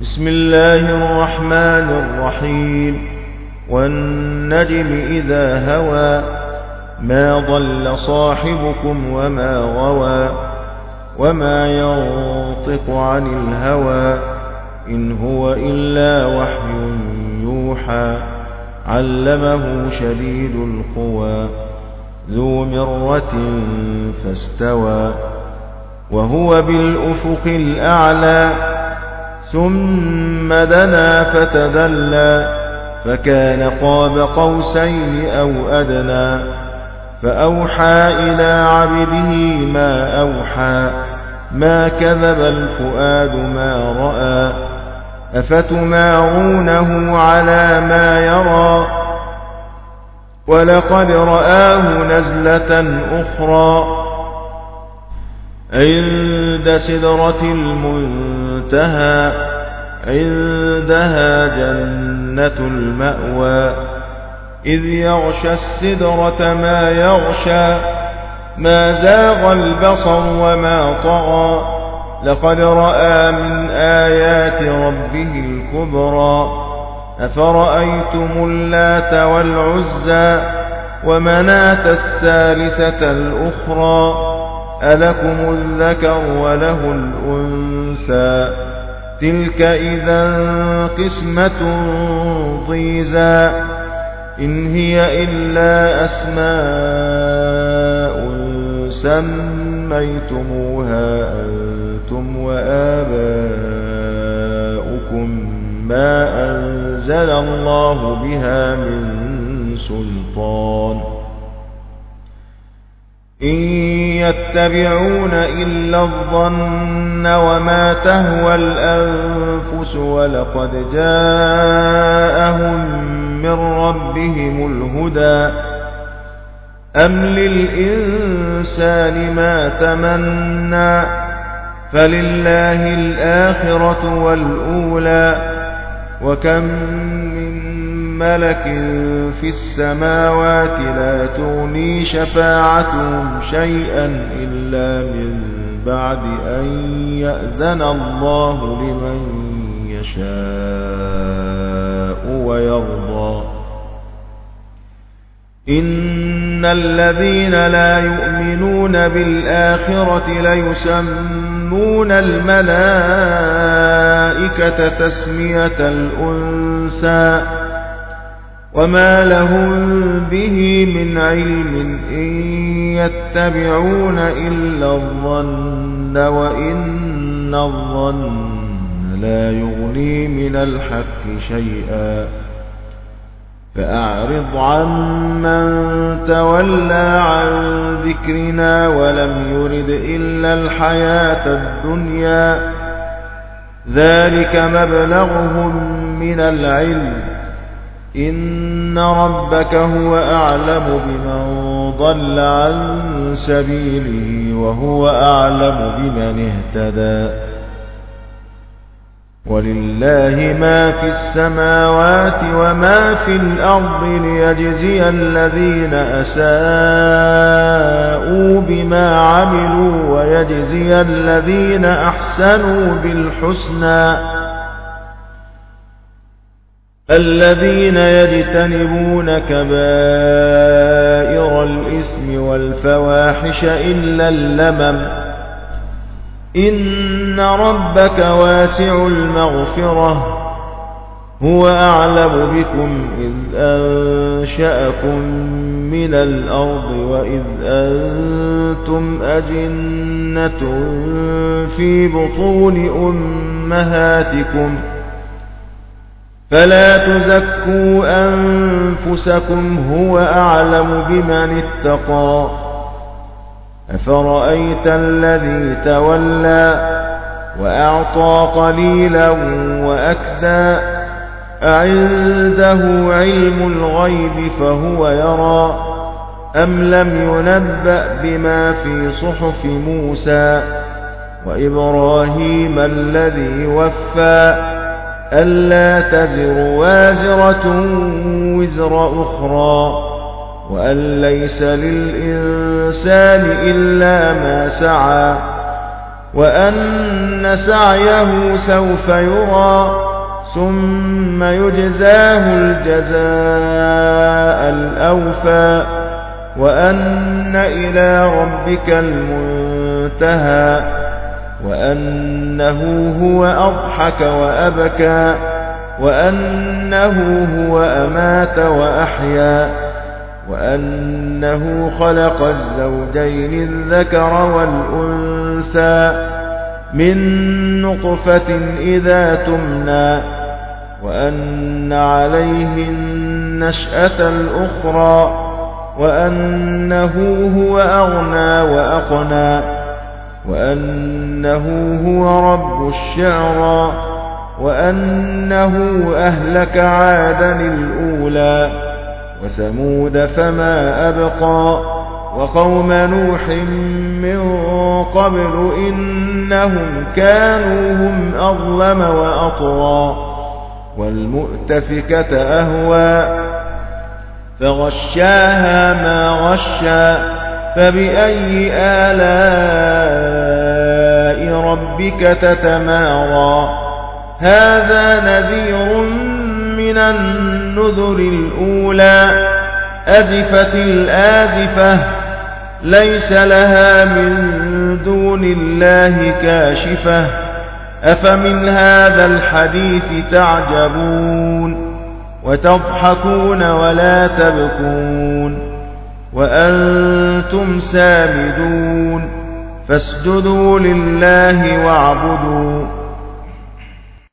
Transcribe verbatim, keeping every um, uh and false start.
بسم الله الرحمن الرحيم والنجم إذا هوى ما ضل صاحبكم وما غوى وما ينطق عن الهوى إن هو إلا وحي يوحى علمه شديد القوى ذو مرة فاستوى وهو بالأفق الأعلى ثم دنا فتدلى فكان قاب قوسين أو أدنى فأوحى إلى عبده ما أوحى ما كذب الفؤاد ما رأى أفتمارونه على ما يرى ولقد رآه نزلة أخرى عند سدرة المنتهى عندها جنة المأوى إذ يغشى السدرة ما يغشى ما زاغ البصر وما طغى لقد رأى من آيات ربه الكبرى أفرأيتم اللات والعزى ومناة الثالثة الأخرى ألكم الذكر وله الأنثى تلك إذا قسمة ضيزى إن هي إلا أسماء سميتموها أنتم وآباؤكم ما أنزل الله بها من سلطان إن يتبعون إلا الظن وما تهوى الأنفس ولقد جاءهم من ربهم الهدى أم للإنسان ما تمنى فلله الآخرة والأولى وكم من ملك في السماوات لا تغني شفاعتهم شيئا إلا من بعد أن يأذن الله لمن يشاء ويرضى إن الذين لا يؤمنون بالآخرة ليسمون الملائكة تسمية الأنثى وما لهم به من علم إن يتبعون إلا الظن وإن الظن لا يغني من الحق شيئا فأعرض عمن تولى عن ذكرنا ولم يرد إلا الحياة الدنيا ذلك مبلغهم من العلم إن ربك هو أعلم بمن ضل عن سبيله وهو أعلم بمن اهتدى ولله ما في السماوات وما في الأرض ليجزي الذين أساءوا بما عملوا ويجزي الذين أحسنوا بالحسنى الذين يجتنبون كبائر الإثم والفواحش إلا اللمم إن ربك واسع المغفرة هو أعلم بكم إذ أنشأكم من الأرض وإذ أنتم أجنة في بطون أمهاتكم فلا تزكوا أنفسكم هو أعلم بمن اتقى أفرأيت الذي تولى وأعطى قليلا وأكدى أعنده علم الغيب فهو يرى أم لم ينبأ بما في صحف موسى وإبراهيم الذي وفى ألا تزر وازرة وزر أخرى وأن ليس للإنسان إلا ما سعى وأن سعيه سوف يرى ثم يجزاه الجزاء الأوفى وأن إلى ربك المنتهى وأنه هو أضحك وأبكى وأنه هو أمات وأحيا وأنه خلق الزوجين الذكر والأنثى من نطفة إذا تمنى وأن عليه النشأة الأخرى وأنه هو أغنى وأقنى وأنه هو رب الشعرى وأنه أهلك عادا الأولى وثمود فما أبقى وقوم نوح من قبل إنهم كانوا هم أظلم وأطغى والمؤتفكة أهوى فغشاها ما غشى فبأي آلاء ربك تتمارى هذا نذير من النذر الأولى أزفت الآزفة ليس لها من دون الله كاشفة أفمن هذا الحديث تعجبون وتضحكون ولا تبكون وأنتم سامدون فاسجدوا لله واعبدوا